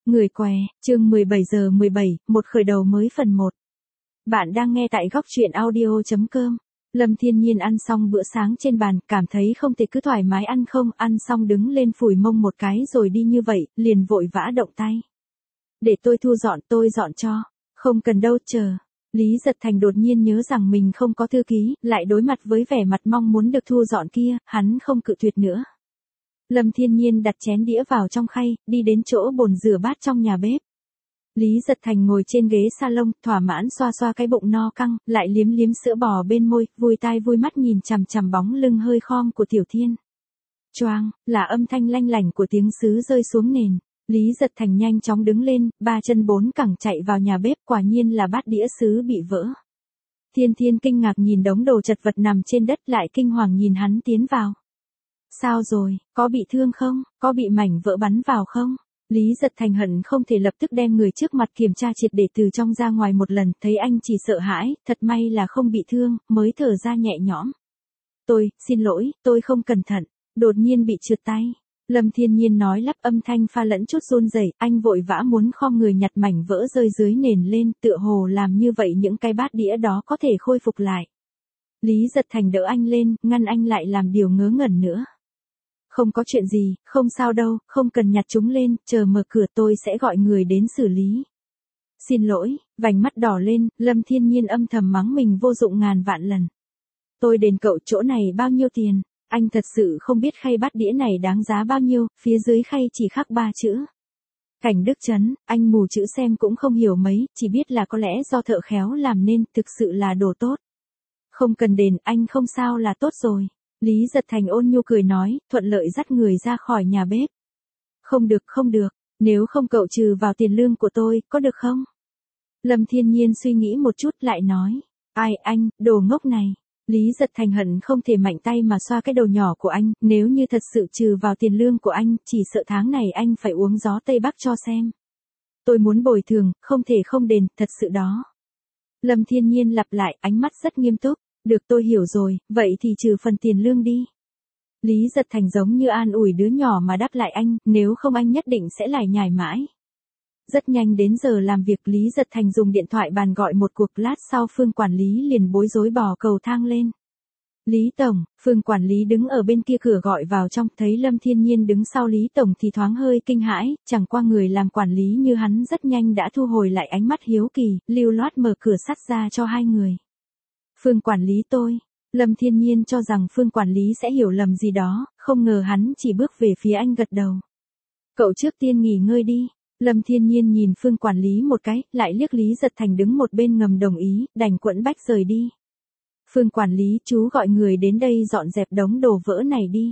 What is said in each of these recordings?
Người què, chương 17 giờ 17, một khởi đầu mới phần 1. Bạn đang nghe tại góc truyện audio.com. Lâm Thiên Nhiên ăn xong bữa sáng trên bàn, cảm thấy không thể cứ thoải mái ăn không, ăn xong đứng lên phủi mông một cái rồi đi như vậy, liền vội vã động tay. Để tôi thu dọn, tôi dọn cho. Không cần đâu, chờ. Lý Giật Thành đột nhiên nhớ rằng mình không có thư ký, lại đối mặt với vẻ mặt mong muốn được thu dọn kia, hắn không cự tuyệt nữa. Lâm Thiên Nhiên đặt chén đĩa vào trong khay, đi đến chỗ bồn rửa bát trong nhà bếp. Lý Giật Thành ngồi trên ghế salon, thỏa mãn xoa xoa cái bụng no căng, lại liếm liếm sữa bò bên môi, vui tai vui mắt nhìn chằm chằm bóng lưng hơi khom của Tiểu Thiên. Choang, là âm thanh lanh lảnh của tiếng sứ rơi xuống nền. Lý Giật Thành nhanh chóng đứng lên, ba chân bốn cẳng chạy vào nhà bếp, quả nhiên là bát đĩa sứ bị vỡ. Thiên Thiên kinh ngạc nhìn đống đồ chật vật nằm trên đất, lại kinh hoàng nhìn hắn tiến vào. Sao rồi, có bị thương không, có bị mảnh vỡ bắn vào không? Lý Giật Thành hận không thể lập tức đem người trước mặt kiểm tra triệt để từ trong ra ngoài một lần, thấy anh chỉ sợ hãi, thật may là không bị thương, mới thở ra nhẹ nhõm. Xin lỗi, tôi không cẩn thận, đột nhiên bị trượt tay. Lâm Thiên Nhiên nói lắp, âm thanh pha lẫn chút run rẩy, anh vội vã muốn khom người nhặt mảnh vỡ rơi dưới nền lên, tựa hồ làm như vậy những cái bát đĩa đó có thể khôi phục lại. Lý Giật Thành đỡ anh lên, ngăn anh lại làm điều ngớ ngẩn nữa. Không có chuyện gì, không sao đâu, không cần nhặt chúng lên, chờ mở cửa tôi sẽ gọi người đến xử lý. Xin lỗi, vành mắt đỏ lên, Lâm Thiên Nhiên âm thầm mắng mình vô dụng ngàn vạn lần. Tôi đền cậu chỗ này bao nhiêu tiền? Anh thật sự không biết khay bát đĩa này đáng giá bao nhiêu, phía dưới khay chỉ khắc 3 chữ. Cảnh Đức Trấn, anh mù chữ xem cũng không hiểu mấy, chỉ biết là có lẽ do thợ khéo làm nên, thực sự là đồ tốt. Không cần đền, anh không sao là tốt rồi. Lý Giật Thành ôn nhu cười nói, thuận lợi dắt người ra khỏi nhà bếp. Không được, nếu không cậu trừ vào tiền lương của tôi, có được không? Lâm Thiên Nhiên suy nghĩ một chút lại nói, ai anh, đồ ngốc này. Lý Giật Thành hận không thể mạnh tay mà xoa cái đầu nhỏ của anh, nếu như thật sự trừ vào tiền lương của anh, chỉ sợ tháng này anh phải uống gió Tây Bắc cho xem. Tôi muốn bồi thường, không thể không đền, thật sự đó. Lâm Thiên Nhiên lặp lại, ánh mắt rất nghiêm túc. Được, tôi hiểu rồi, vậy thì trừ phần tiền lương đi. Lý Giật Thành giống như an ủi đứa nhỏ mà đáp lại anh, nếu không anh nhất định sẽ lải nhải mãi. Rất nhanh đến giờ làm việc, Lý Giật Thành dùng điện thoại bàn gọi một cuộc, lát sau Phương quản lý liền bối rối bò cầu thang lên. Lý Tổng, Phương quản lý đứng ở bên kia cửa gọi vào trong, thấy Lâm Thiên Nhiên đứng sau Lý Tổng thì thoáng hơi kinh hãi, chẳng qua người làm quản lý như hắn rất nhanh đã thu hồi lại ánh mắt hiếu kỳ, lưu loát mở cửa sắt ra cho hai người. Phương quản lý tôi. Lâm Thiên Nhiên cho rằng Phương quản lý sẽ hiểu lầm gì đó, không ngờ hắn chỉ bước về phía anh gật đầu. Cậu trước tiên nghỉ ngơi đi. Lâm Thiên Nhiên nhìn Phương quản lý một cái, lại liếc Lý Giật Thành đứng một bên ngầm đồng ý, đành quẫn bách rời đi. Phương quản lý, chú gọi người đến đây dọn dẹp đống đồ vỡ này đi.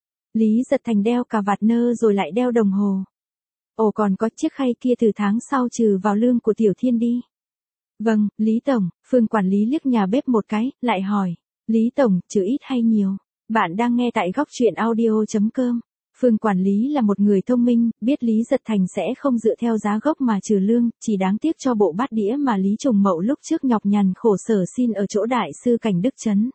Lý Giật Thành đeo cà vạt nơ rồi lại đeo đồng hồ. Ồ, còn có chiếc khay kia từ tháng sau trừ vào lương của Tiểu Thiên đi. Vâng, Lý Tổng. Phương quản lý liếc nhà bếp một cái, lại hỏi. Lý Tổng, trừ ít hay nhiều? Bạn đang nghe tại góc truyện audio.com. Phương quản lý là một người thông minh, biết Lý Giật Thành sẽ không dựa theo giá gốc mà trừ lương, chỉ đáng tiếc cho bộ bát đĩa mà Lý Trùng Mậu lúc trước nhọc nhằn khổ sở xin ở chỗ đại sư Cảnh Đức Trấn.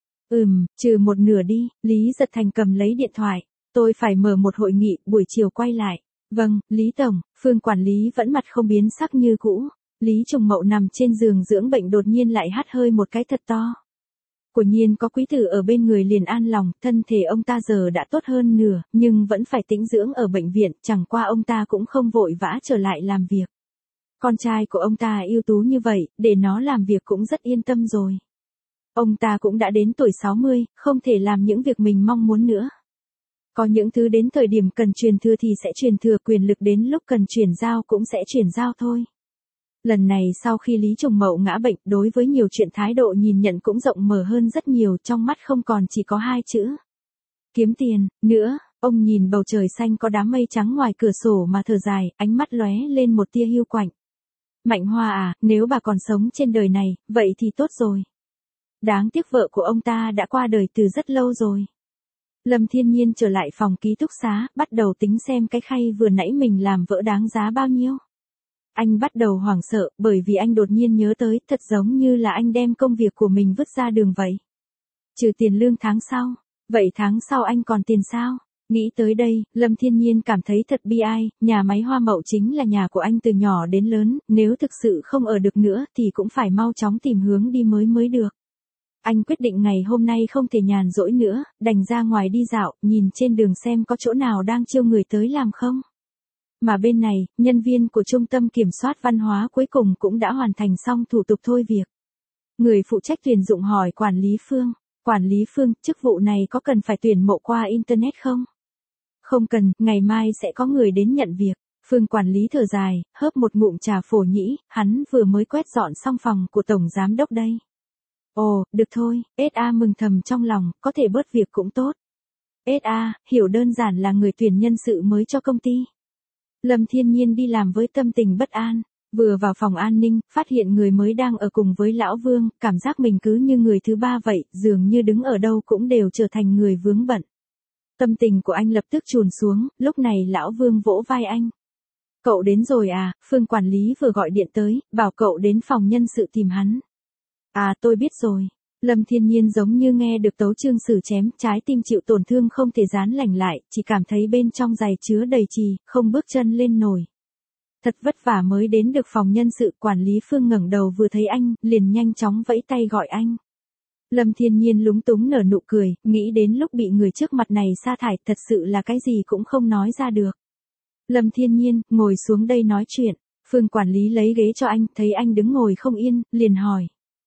Trừ một nửa đi. Lý Giật Thành cầm lấy điện thoại. Tôi phải mở một hội nghị, buổi chiều quay lại. Vâng, Lý Tổng. Phương quản lý vẫn mặt không biến sắc như cũ. Lý Trùng Mậu nằm trên giường dưỡng bệnh đột nhiên lại hắt hơi một cái thật to. Quả nhiên có quý tử ở bên người liền an lòng, thân thể ông ta giờ đã tốt hơn nửa, nhưng vẫn phải tĩnh dưỡng ở bệnh viện, chẳng qua ông ta cũng không vội vã trở lại làm việc. Con trai của ông ta ưu tú như vậy, để nó làm việc cũng rất yên tâm rồi. Ông ta cũng đã đến tuổi 60, không thể làm những việc mình mong muốn nữa. Có những thứ đến thời điểm cần truyền thừa thì sẽ truyền thừa, quyền lực đến lúc cần chuyển giao cũng sẽ chuyển giao thôi. Lần này sau khi Lý Trùng Mậu ngã bệnh, đối với nhiều chuyện thái độ nhìn nhận cũng rộng mở hơn rất nhiều, trong mắt không còn chỉ có hai chữ. Kiếm tiền, nữa, ông nhìn bầu trời xanh có đám mây trắng ngoài cửa sổ mà thở dài, ánh mắt lóe lên một tia hiu quạnh. Mạnh Hoa à, nếu bà còn sống trên đời này, vậy thì tốt rồi. Đáng tiếc vợ của ông ta đã qua đời từ rất lâu rồi. Lâm Thiên Nhiên trở lại phòng ký túc xá, bắt đầu tính xem cái khay vừa nãy mình làm vỡ đáng giá bao nhiêu. Anh bắt đầu hoảng sợ, bởi vì anh đột nhiên nhớ tới, thật giống như là anh đem công việc của mình vứt ra đường vậy. Trừ tiền lương tháng sau, vậy tháng sau anh còn tiền sao? Nghĩ tới đây, Lâm Thiên Nhiên cảm thấy thật bi ai, nhà máy hoa mậu chính là nhà của anh từ nhỏ đến lớn, nếu thực sự không ở được nữa thì cũng phải mau chóng tìm hướng đi mới được. Anh quyết định ngày hôm nay không thể nhàn rỗi nữa, đành ra ngoài đi dạo, nhìn trên đường xem có chỗ nào đang chiêu người tới làm không. Mà bên này, nhân viên của Trung tâm Kiểm soát Văn hóa cuối cùng cũng đã hoàn thành xong thủ tục thôi việc. Người phụ trách tuyển dụng hỏi Quản lý Phương. Quản lý Phương, chức vụ này có cần phải tuyển mộ qua Internet không? Không cần, ngày mai sẽ có người đến nhận việc. Phương quản lý thở dài, hớp một ngụm trà phổ nhĩ, hắn vừa mới quét dọn xong phòng của Tổng Giám Đốc đây. Ồ, được thôi, SA mừng thầm trong lòng, có thể bớt việc cũng tốt. SA, hiểu đơn giản là người tuyển nhân sự mới cho công ty. Lâm Thiên Nhiên đi làm với tâm tình bất an, vừa vào phòng an ninh, phát hiện người mới đang ở cùng với Lão Vương, cảm giác mình cứ như người thứ ba vậy, dường như đứng ở đâu cũng đều trở thành người vướng bận. Tâm tình của anh lập tức trùn xuống, lúc này Lão Vương vỗ vai anh. Cậu đến rồi à, Phương quản lý vừa gọi điện tới, bảo cậu đến phòng nhân sự tìm hắn. À tôi biết rồi. Lâm Thiên Nhiên giống như nghe được tấu chương sử chém, trái tim chịu tổn thương không thể dán lành lại, chỉ cảm thấy bên trong giày chứa đầy trì, không bước chân lên nổi. Thật vất vả mới đến được phòng nhân sự, quản lý Phương ngẩng đầu vừa thấy anh, liền nhanh chóng vẫy tay gọi anh. Lâm Thiên Nhiên lúng túng nở nụ cười, nghĩ đến lúc bị người trước mặt này sa thải, thật sự là cái gì cũng không nói ra được. Lâm Thiên Nhiên, ngồi xuống đây nói chuyện. Phương quản lý lấy ghế cho anh, thấy anh đứng ngồi không yên, liền hỏi.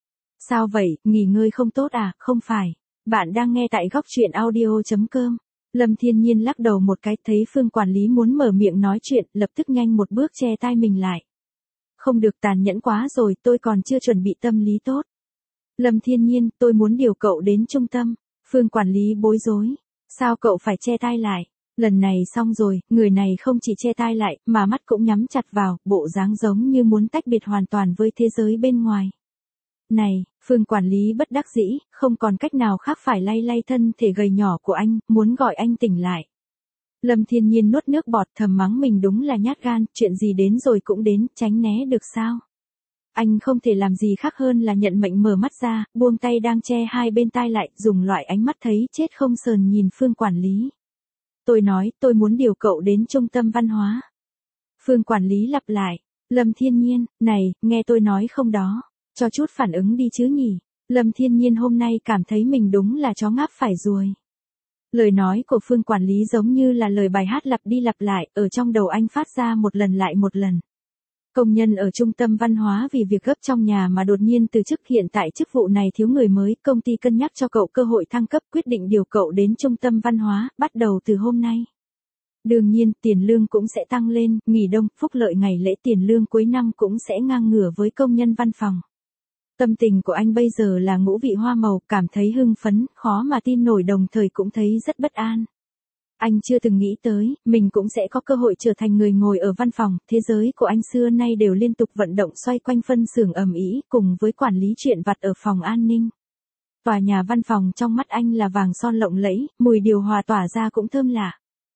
Sao vậy, nghỉ ngơi không tốt à, không phải. Bạn đang nghe tại góc truyện audio.com. Lâm Thiên Nhiên lắc đầu một cái, thấy Phương quản lý muốn mở miệng nói chuyện, lập tức nhanh một bước che tai mình lại. Không được, tàn nhẫn quá rồi, tôi còn chưa chuẩn bị tâm lý tốt. Lâm Thiên Nhiên, tôi muốn điều cậu đến trung tâm. Phương quản lý bối rối. Sao cậu phải che tai lại? Lần này xong rồi, người này không chỉ che tai lại, mà mắt cũng nhắm chặt vào, bộ dáng giống như muốn tách biệt hoàn toàn với thế giới bên ngoài. Này, Phương quản lý bất đắc dĩ, không còn cách nào khác phải lay lay thân thể gầy nhỏ của anh, muốn gọi anh tỉnh lại. Lâm Thiên Nhiên nuốt nước bọt, thầm mắng mình đúng là nhát gan, chuyện gì đến rồi cũng đến, tránh né được sao? Anh không thể làm gì khác hơn là nhận mệnh mở mắt ra, buông tay đang che hai bên tai lại, dùng loại ánh mắt thấy chết không sờn nhìn Phương quản lý. Tôi nói, tôi muốn điều cậu đến trung tâm văn hóa. Phương quản lý lặp lại. Lâm Thiên Nhiên, này, nghe tôi nói không đó. Cho chút phản ứng đi chứ nhỉ. Lâm Thiên Nhiên hôm nay cảm thấy mình đúng là chó ngáp phải ruồi. Lời nói của Phương quản lý giống như là lời bài hát lặp đi lặp lại, ở trong đầu anh phát ra một lần lại một lần. Công nhân ở trung tâm văn hóa vì việc gấp trong nhà mà đột nhiên từ chức, hiện tại chức vụ này thiếu người mới, công ty cân nhắc cho cậu cơ hội thăng cấp, quyết định điều cậu đến trung tâm văn hóa, bắt đầu từ hôm nay. Đương nhiên, tiền lương cũng sẽ tăng lên, nghỉ đông, phúc lợi ngày lễ, tiền lương cuối năm cũng sẽ ngang ngửa với công nhân văn phòng. Tâm tình của anh bây giờ là ngũ vị hoa màu, cảm thấy hưng phấn, khó mà tin nổi, đồng thời cũng thấy rất bất an. Anh chưa từng nghĩ tới, mình cũng sẽ có cơ hội trở thành người ngồi ở văn phòng, thế giới của anh xưa nay đều liên tục vận động xoay quanh phân xưởng ầm ĩ, cùng với quản lý chuyện vặt ở phòng an ninh. Tòa nhà văn phòng trong mắt anh là vàng son lộng lẫy, mùi điều hòa tỏa ra cũng thơm lạ.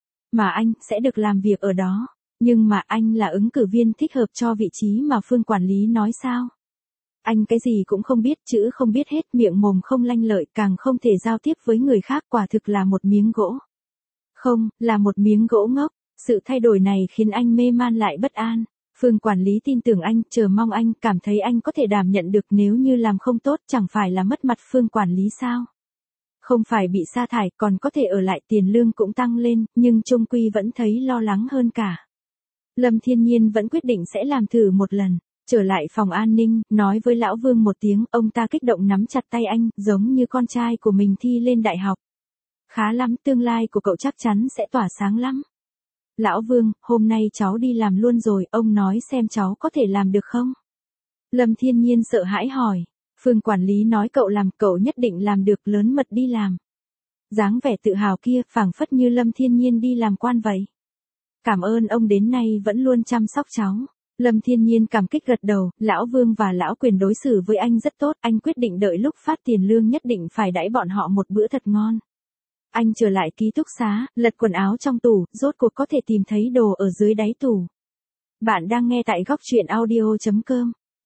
Mà anh sẽ được làm việc ở đó, nhưng mà anh là ứng cử viên thích hợp cho vị trí mà Phương quản lý nói sao? Anh cái gì cũng không biết, chữ không biết hết, miệng mồm không lanh lợi, càng không thể giao tiếp với người khác, quả thực là một miếng gỗ. Không, là một miếng gỗ ngốc. Sự thay đổi này khiến anh mê man lại bất an. Phương quản lý tin tưởng anh, chờ mong anh, cảm thấy anh có thể đảm nhận được, nếu như làm không tốt chẳng phải là mất mặt Phương quản lý sao? Không phải bị sa thải, còn có thể ở lại, tiền lương cũng tăng lên, nhưng chung quy vẫn thấy lo lắng hơn cả. Lâm Thiên Nhiên vẫn quyết định sẽ làm thử một lần. Trở lại phòng an ninh, nói với Lão Vương một tiếng, ông ta kích động nắm chặt tay anh, giống như con trai của mình thi lên đại học. Khá lắm, tương lai của cậu chắc chắn sẽ tỏa sáng lắm. Lão Vương, hôm nay cháu đi làm luôn rồi, ông nói xem cháu có thể làm được không? Lâm Thiên Nhiên sợ hãi hỏi. Phương quản lý nói cậu làm, cậu nhất định làm được, lớn mật đi làm. Dáng vẻ tự hào kia, phảng phất như Lâm Thiên Nhiên đi làm quan vậy. Cảm ơn ông đến nay vẫn luôn chăm sóc cháu. Lâm Thiên Nhiên cảm kích gật đầu, Lão Vương và Lão Quyền đối xử với anh rất tốt, anh quyết định đợi lúc phát tiền lương nhất định phải đãi bọn họ một bữa thật ngon. Anh trở lại ký túc xá, lật quần áo trong tủ, rốt cuộc có thể tìm thấy đồ ở dưới đáy tủ. Bạn đang nghe tại góc truyện audio.com.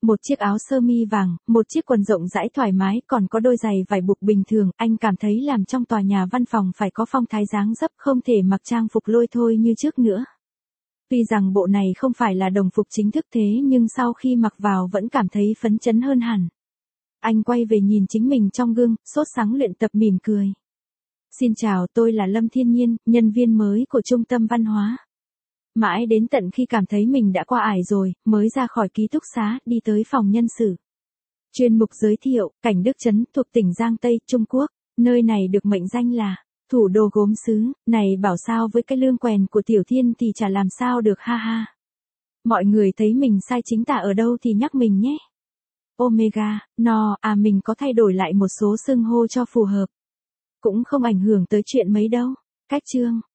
Một chiếc áo sơ mi vàng, một chiếc quần rộng rãi thoải mái, còn có đôi giày vải buộc bình thường, anh cảm thấy làm trong tòa nhà văn phòng phải có phong thái dáng dấp, không thể mặc trang phục lôi thôi như trước nữa. Tuy rằng bộ này không phải là đồng phục chính thức thế nhưng sau khi mặc vào vẫn cảm thấy phấn chấn hơn hẳn. Anh quay về nhìn chính mình trong gương, sốt sắng luyện tập mỉm cười. Xin chào, tôi là Lâm Thiên Nhiên, nhân viên mới của Trung tâm Văn hóa. Mãi đến tận khi cảm thấy mình đã qua ải rồi, mới ra khỏi ký túc xá, đi tới phòng nhân sự. Chuyên mục giới thiệu, Cảnh Đức Trấn thuộc tỉnh Giang Tây, Trung Quốc. Nơi này được mệnh danh là thủ đô gốm sứ, này bảo sao với cái lương quèn của Tiểu Thiên thì chả làm sao được ha ha. Mọi người thấy mình sai chính tả ở đâu thì nhắc mình nhé. Omega, no, mình có thay đổi lại một số xưng hô cho phù hợp. Cũng không ảnh hưởng tới chuyện mấy đâu. Cách chương.